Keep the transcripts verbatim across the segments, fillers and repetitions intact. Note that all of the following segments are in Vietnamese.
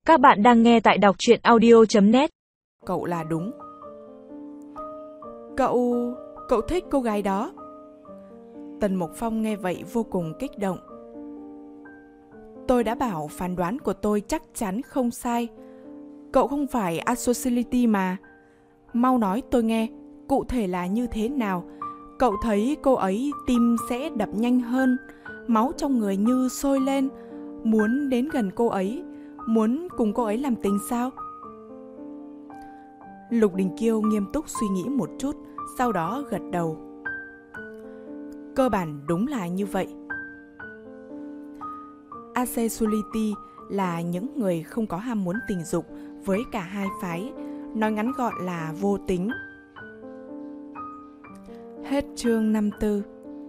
Các bạn đang nghe tại đọc truyện audio chấm net. Cậu là đúng. Cậu... cậu thích cô gái đó. Tần Mục Phong nghe vậy vô cùng kích động. Tôi đã bảo phán đoán của tôi chắc chắn không sai. Cậu không phải asociality mà. Mau nói tôi nghe, cụ thể là như thế nào? Cậu thấy cô ấy tim sẽ đập nhanh hơn, máu trong người như sôi lên, muốn đến gần cô ấy, muốn cùng cô ấy làm tình sao? Lục Đình Kiêu nghiêm túc suy nghĩ một chút, sau đó gật đầu. Cơ bản đúng là như vậy. Asexuality là những người không có ham muốn tình dục với cả hai phái, nói ngắn gọn là vô tính. Hết chương năm mươi tư.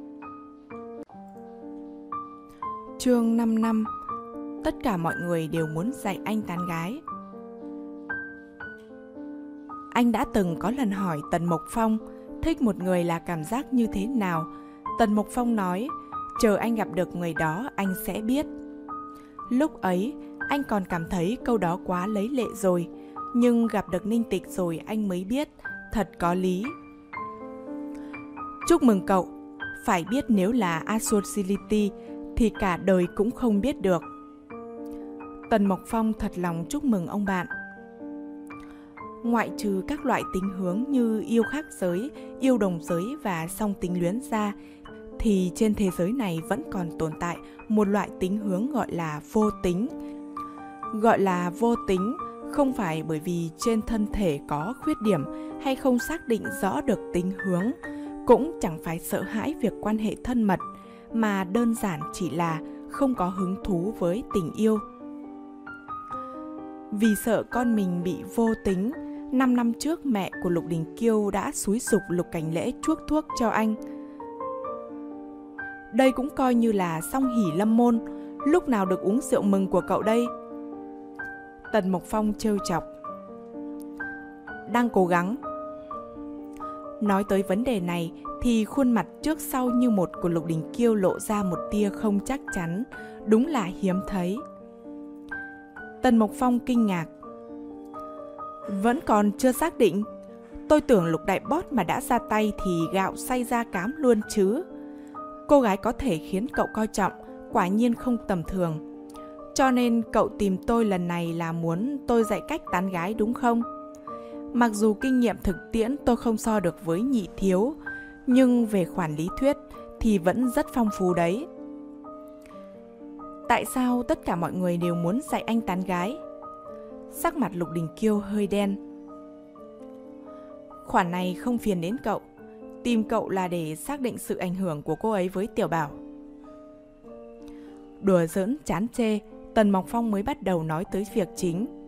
Chương năm mươi lăm. Tất cả mọi người đều muốn dạy anh tán gái. Anh đã từng có lần hỏi Tần Mục Phong thích một người là cảm giác như thế nào. Tần Mục Phong nói, chờ anh gặp được người đó anh sẽ biết. Lúc ấy, anh còn cảm thấy câu đó quá lấy lệ rồi, nhưng gặp được Ninh Tịch rồi anh mới biết, thật có lý. Chúc mừng cậu, phải biết nếu là asociality thì cả đời cũng không biết được. Tần Mục Phong thật lòng chúc mừng ông bạn. Ngoại trừ các loại tính hướng như yêu khác giới, yêu đồng giới và song tính luyến ra, thì trên thế giới này vẫn còn tồn tại một loại tính hướng gọi là vô tính. Gọi là vô tính không phải bởi vì trên thân thể có khuyết điểm hay không xác định rõ được tính hướng, cũng chẳng phải sợ hãi việc quan hệ thân mật, mà đơn giản chỉ là không có hứng thú với tình yêu. Vì sợ con mình bị vô tính, năm năm trước mẹ của Lục Đình Kiêu đã xúi giục Lục Cảnh Lễ chuốc thuốc cho anh. Đây cũng coi như là song hỷ lâm môn, lúc nào được uống rượu mừng của cậu đây? Tần Mục Phong trêu chọc. Đang cố gắng. Nói tới vấn đề này thì khuôn mặt trước sau như một của Lục Đình Kiêu lộ ra một tia không chắc chắn, đúng là hiếm thấy. Tần Mục Phong kinh ngạc. Vẫn còn chưa xác định. Tôi tưởng Lục Đại Boss mà đã ra tay thì gạo xay ra cám luôn chứ. Cô gái có thể khiến cậu coi trọng quả nhiên không tầm thường. Cho nên cậu tìm tôi lần này là muốn tôi dạy cách tán gái đúng không? Mặc dù kinh nghiệm thực tiễn tôi không so được với Nhị Thiếu, nhưng về khoản lý thuyết thì vẫn rất phong phú đấy. Tại sao tất cả mọi người đều muốn dạy anh tán gái? Sắc mặt Lục Đình Kiêu hơi đen. Khoản này không phiền đến cậu. Tìm cậu là để xác định sự ảnh hưởng của cô ấy với Tiểu Bảo. Đùa giỡn chán chê, Tần Mục Phong mới bắt đầu nói tới việc chính.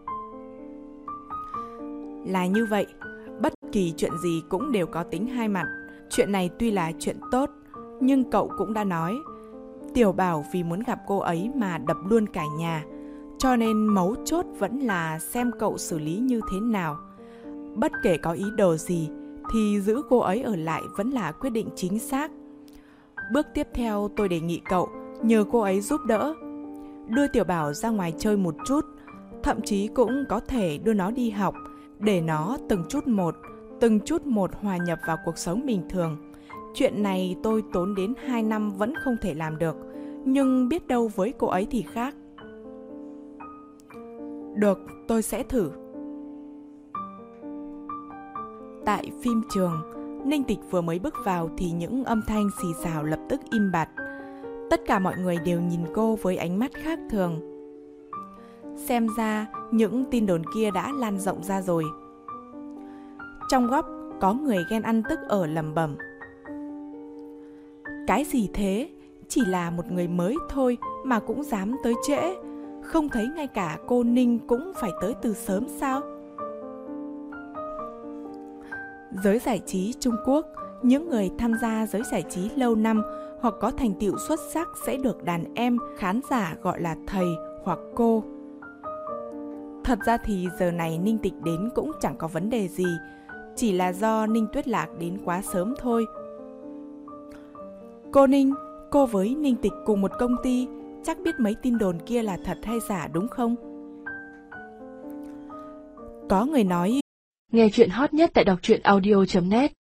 Là như vậy, bất kỳ chuyện gì cũng đều có tính hai mặt. Chuyện này tuy là chuyện tốt, nhưng cậu cũng đã nói, Tiểu Bảo vì muốn gặp cô ấy mà đập luôn cả nhà. Cho nên mấu chốt vẫn là xem cậu xử lý như thế nào. Bất kể có ý đồ gì, thì giữ cô ấy ở lại vẫn là quyết định chính xác. Bước tiếp theo tôi đề nghị cậu nhờ cô ấy giúp đỡ. Đưa Tiểu Bảo ra ngoài chơi một chút, thậm chí cũng có thể đưa nó đi học, để nó từng chút một, từng chút một hòa nhập vào cuộc sống bình thường. Chuyện này tôi tốn đến hai năm vẫn không thể làm được, nhưng biết đâu với cô ấy thì khác. Được, tôi sẽ thử. Tại phim trường, Ninh Tịch vừa mới bước vào thì những âm thanh xì xào lập tức im bặt. Tất cả mọi người đều nhìn cô với ánh mắt khác thường. Xem ra những tin đồn kia đã lan rộng ra rồi. Trong góc có người ghen ăn tức ở lẩm bẩm. Cái gì thế? Chỉ là một người mới thôi mà cũng dám tới trễ. Không thấy ngay cả cô Ninh cũng phải tới từ sớm sao? Giới giải trí Trung Quốc, những người tham gia giới giải trí lâu năm hoặc có thành tựu xuất sắc sẽ được đàn em, khán giả gọi là thầy hoặc cô. Thật ra thì giờ này Ninh Tịch đến cũng chẳng có vấn đề gì, chỉ là do Ninh Tuyết Lạc đến quá sớm thôi. Cô Ninh, cô với Ninh Tịch cùng một công ty, chắc biết mấy tin đồn kia là thật hay giả đúng không? Có người nói Nghe chuyện hot nhất tại đọc truyện audio chấm net